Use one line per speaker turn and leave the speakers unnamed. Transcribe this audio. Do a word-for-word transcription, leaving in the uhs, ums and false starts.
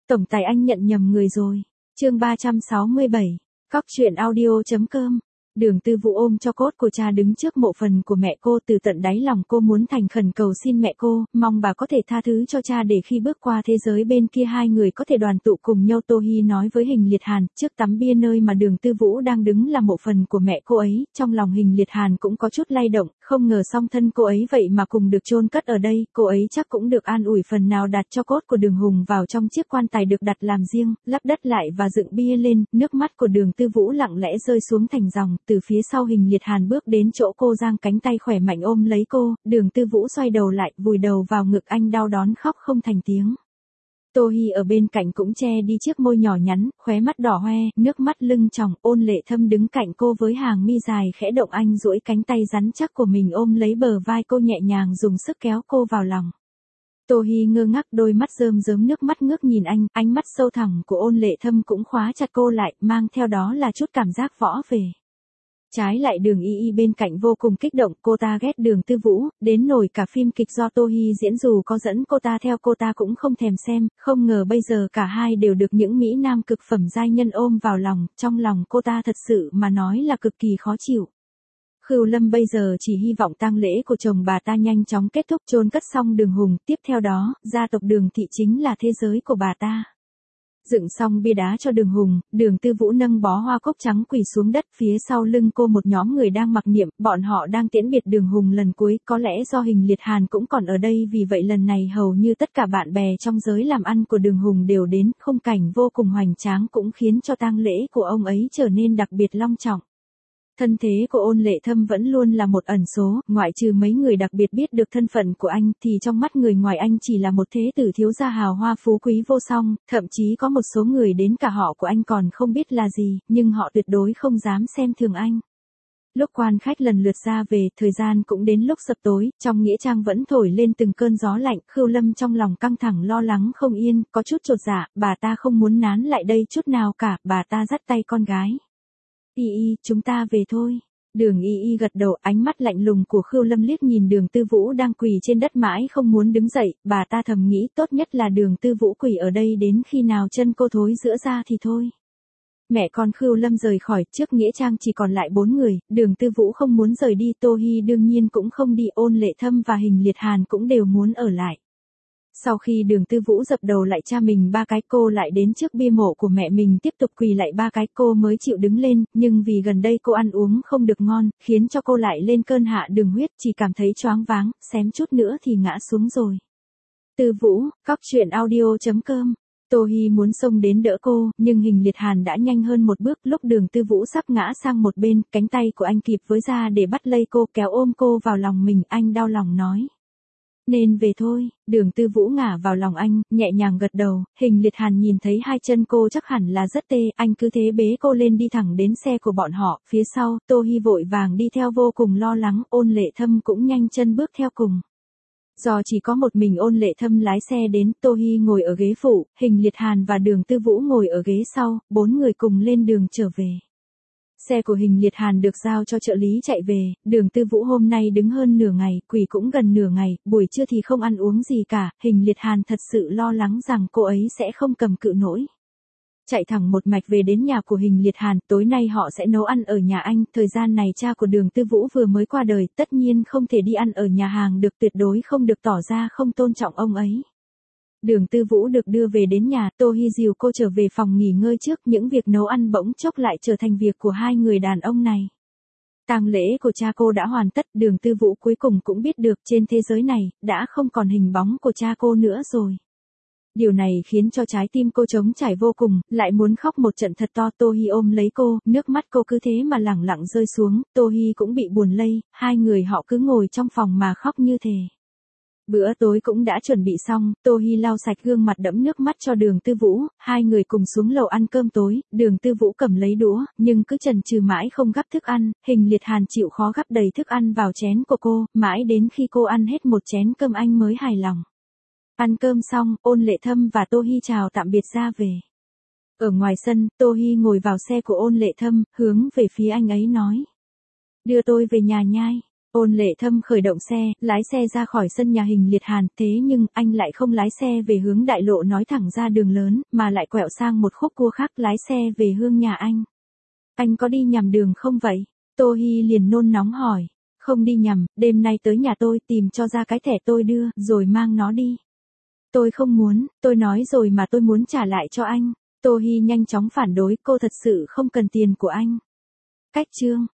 Tổng tài anh nhận nhầm người rồi. Chương ba trăm sáu mươi bảy. Cóc truyện audio chấm com. Đường Tư Vũ ôm cho cốt của cha đứng trước mộ phần của mẹ cô, từ tận đáy lòng cô muốn thành khẩn cầu xin mẹ cô, mong bà có thể tha thứ cho cha để khi bước qua thế giới bên kia hai người có thể đoàn tụ cùng nhau. Tô Hi nói với Hình Liệt Hàn, trước tấm bia nơi mà Đường Tư Vũ đang đứng là mộ phần của mẹ cô ấy. Trong lòng Hình Liệt Hàn cũng có chút lay động, không ngờ song thân cô ấy vậy mà cùng được chôn cất ở đây, cô ấy chắc cũng được an ủi phần nào. Đặt cho cốt của Đường Hùng vào trong chiếc quan tài được đặt làm riêng, lắp đất lại và dựng bia lên, nước mắt của Đường Tư Vũ lặng lẽ rơi xuống thành dòng. Từ phía sau Hình Liệt Hàn bước đến chỗ cô, giang cánh tay khỏe mạnh ôm lấy cô. Đường Tư Vũ xoay đầu lại, vùi đầu vào ngực anh, đau đớn khóc không thành tiếng. Tô Hi ở bên cạnh cũng che đi chiếc môi nhỏ nhắn, khóe mắt đỏ hoe, nước mắt lưng tròng. Ôn Lệ Thâm đứng cạnh cô với hàng mi dài khẽ động, anh duỗi cánh tay rắn chắc của mình ôm lấy bờ vai cô, nhẹ nhàng dùng sức kéo cô vào lòng. Tô Hi ngơ ngác, đôi mắt rơm rớm nước mắt ngước nhìn anh, ánh mắt sâu thẳm của Ôn Lệ Thâm cũng khóa chặt cô lại, mang theo đó là chút cảm giác võ về. Trái lại Đường Y Y bên cạnh vô cùng kích động, cô ta ghét Đường Tư Vũ, đến nổi cả phim kịch do Tô Hi diễn dù có dẫn cô ta theo cô ta cũng không thèm xem, không ngờ bây giờ cả hai đều được những mỹ nam cực phẩm giai nhân ôm vào lòng, trong lòng cô ta thật sự mà nói là cực kỳ khó chịu. Khưu Lâm bây giờ chỉ hy vọng tang lễ của chồng bà ta nhanh chóng kết thúc, chôn cất xong Đường Hùng, tiếp theo đó, gia tộc Đường thị chính là thế giới của bà ta. Dựng xong bia đá cho Đường Hùng, Đường Tư Vũ nâng bó hoa cúc trắng quỳ xuống đất, phía sau lưng cô một nhóm người đang mặc niệm, bọn họ đang tiễn biệt Đường Hùng lần cuối. Có lẽ do Hình Liệt Hàn cũng còn ở đây, vì vậy lần này hầu như tất cả bạn bè trong giới làm ăn của Đường Hùng đều đến, khung cảnh vô cùng hoành tráng cũng khiến cho tang lễ của ông ấy trở nên đặc biệt long trọng. Thân thế của Ôn Lệ Thâm vẫn luôn là một ẩn số, ngoại trừ mấy người đặc biệt biết được thân phận của anh, thì trong mắt người ngoài anh chỉ là một thế tử thiếu gia hào hoa phú quý vô song, thậm chí có một số người đến cả họ của anh còn không biết là gì, nhưng họ tuyệt đối không dám xem thường anh. Lúc quan khách lần lượt ra về, thời gian cũng đến lúc sập tối, trong nghĩa trang vẫn thổi lên từng cơn gió lạnh. Khưu Lâm trong lòng căng thẳng lo lắng không yên, có chút chột dạ, bà ta không muốn nán lại đây chút nào cả, bà ta dắt tay con gái. Y Y, chúng ta về thôi. Đường Y Y gật đầu, ánh mắt lạnh lùng của Khưu Lâm liếc nhìn Đường Tư Vũ đang quỳ trên đất mãi không muốn đứng dậy, bà ta thầm nghĩ tốt nhất là Đường Tư Vũ quỳ ở đây đến khi nào chân cô thối rữa ra thì thôi. Mẹ con Khưu Lâm rời khỏi, trước nghĩa trang chỉ còn lại bốn người, Đường Tư Vũ không muốn rời đi, Tô Hi đương nhiên cũng không đi, Ôn Lệ Thâm và Hình Liệt Hàn cũng đều muốn ở lại. Sau khi Đường Tư Vũ dập đầu lại cha mình ba cái, cô lại đến trước bia mộ của mẹ mình tiếp tục quỳ lại ba cái, cô mới chịu đứng lên, nhưng vì gần đây cô ăn uống không được ngon, khiến cho cô lại lên cơn hạ đường huyết, chỉ cảm thấy choáng váng, xém chút nữa thì ngã xuống rồi. Tư Vũ, cóc truyện audio chấm com. Tô Hi muốn xông đến đỡ cô, nhưng Hình Liệt Hàn đã nhanh hơn một bước, lúc Đường Tư Vũ sắp ngã sang một bên, cánh tay của anh kịp với ra để bắt lấy cô, kéo ôm cô vào lòng mình, anh đau lòng nói. Nên về thôi. Đường Tư Vũ ngả vào lòng anh, nhẹ nhàng gật đầu. Hình Liệt Hàn nhìn thấy hai chân cô chắc hẳn là rất tê, anh cứ thế bế cô lên đi thẳng đến xe của bọn họ. Phía sau, Tô Hi vội vàng đi theo vô cùng lo lắng, Ôn Lệ Thâm cũng nhanh chân bước theo cùng. Do chỉ có một mình Ôn Lệ Thâm lái xe đến, Tô Hi ngồi ở ghế phụ, Hình Liệt Hàn và Đường Tư Vũ ngồi ở ghế sau, bốn người cùng lên đường trở về. Xe của Hình Liệt Hàn được giao cho trợ lý chạy về, Đường Tư Vũ hôm nay đứng hơn nửa ngày, quỳ cũng gần nửa ngày, buổi trưa thì không ăn uống gì cả, Hình Liệt Hàn thật sự lo lắng rằng cô ấy sẽ không cầm cự nổi. Chạy thẳng một mạch về đến nhà của Hình Liệt Hàn, tối nay họ sẽ nấu ăn ở nhà anh, thời gian này cha của Đường Tư Vũ vừa mới qua đời, tất nhiên không thể đi ăn ở nhà hàng được, tuyệt đối không được tỏ ra không tôn trọng ông ấy. Đường Tư Vũ được đưa về đến nhà, Tô Hi dìu cô trở về phòng nghỉ ngơi trước, những việc nấu ăn bỗng chốc lại trở thành việc của hai người đàn ông này. Tang lễ của cha cô đã hoàn tất, Đường Tư Vũ cuối cùng cũng biết được trên thế giới này, đã không còn hình bóng của cha cô nữa rồi. Điều này khiến cho trái tim cô trống trải vô cùng, lại muốn khóc một trận thật to. Tô Hi ôm lấy cô, nước mắt cô cứ thế mà lẳng lặng rơi xuống, Tô Hi cũng bị buồn lây, hai người họ cứ ngồi trong phòng mà khóc như thề. Bữa tối cũng đã chuẩn bị xong, Tô Hi lau sạch gương mặt đẫm nước mắt cho Đường Tư Vũ, hai người cùng xuống lầu ăn cơm tối, Đường Tư Vũ cầm lấy đũa, nhưng cứ chần chừ mãi không gắp thức ăn, Hình Liệt Hàn chịu khó gắp đầy thức ăn vào chén của cô, mãi đến khi cô ăn hết một chén cơm anh mới hài lòng. Ăn cơm xong, Ôn Lệ Thâm và Tô Hi chào tạm biệt ra về. Ở ngoài sân, Tô Hi ngồi vào xe của Ôn Lệ Thâm, hướng về phía anh ấy nói. Đưa tôi về nhà nhai. Ôn Lệ Thâm khởi động xe, lái xe ra khỏi sân nhà Hình Liệt Hàn, thế nhưng anh lại không lái xe về hướng đại lộ nói thẳng ra đường lớn, mà lại quẹo sang một khúc cua khác lái xe về hướng nhà anh. Anh có đi nhầm đường không vậy? Tô Hi liền nôn nóng hỏi. Không đi nhầm, đêm nay tới nhà tôi tìm cho ra cái thẻ tôi đưa, rồi mang nó đi. Tôi không muốn, tôi nói rồi mà tôi muốn trả lại cho anh. Tô Hi nhanh chóng phản đối, cô thật sự không cần tiền của anh. Cách chương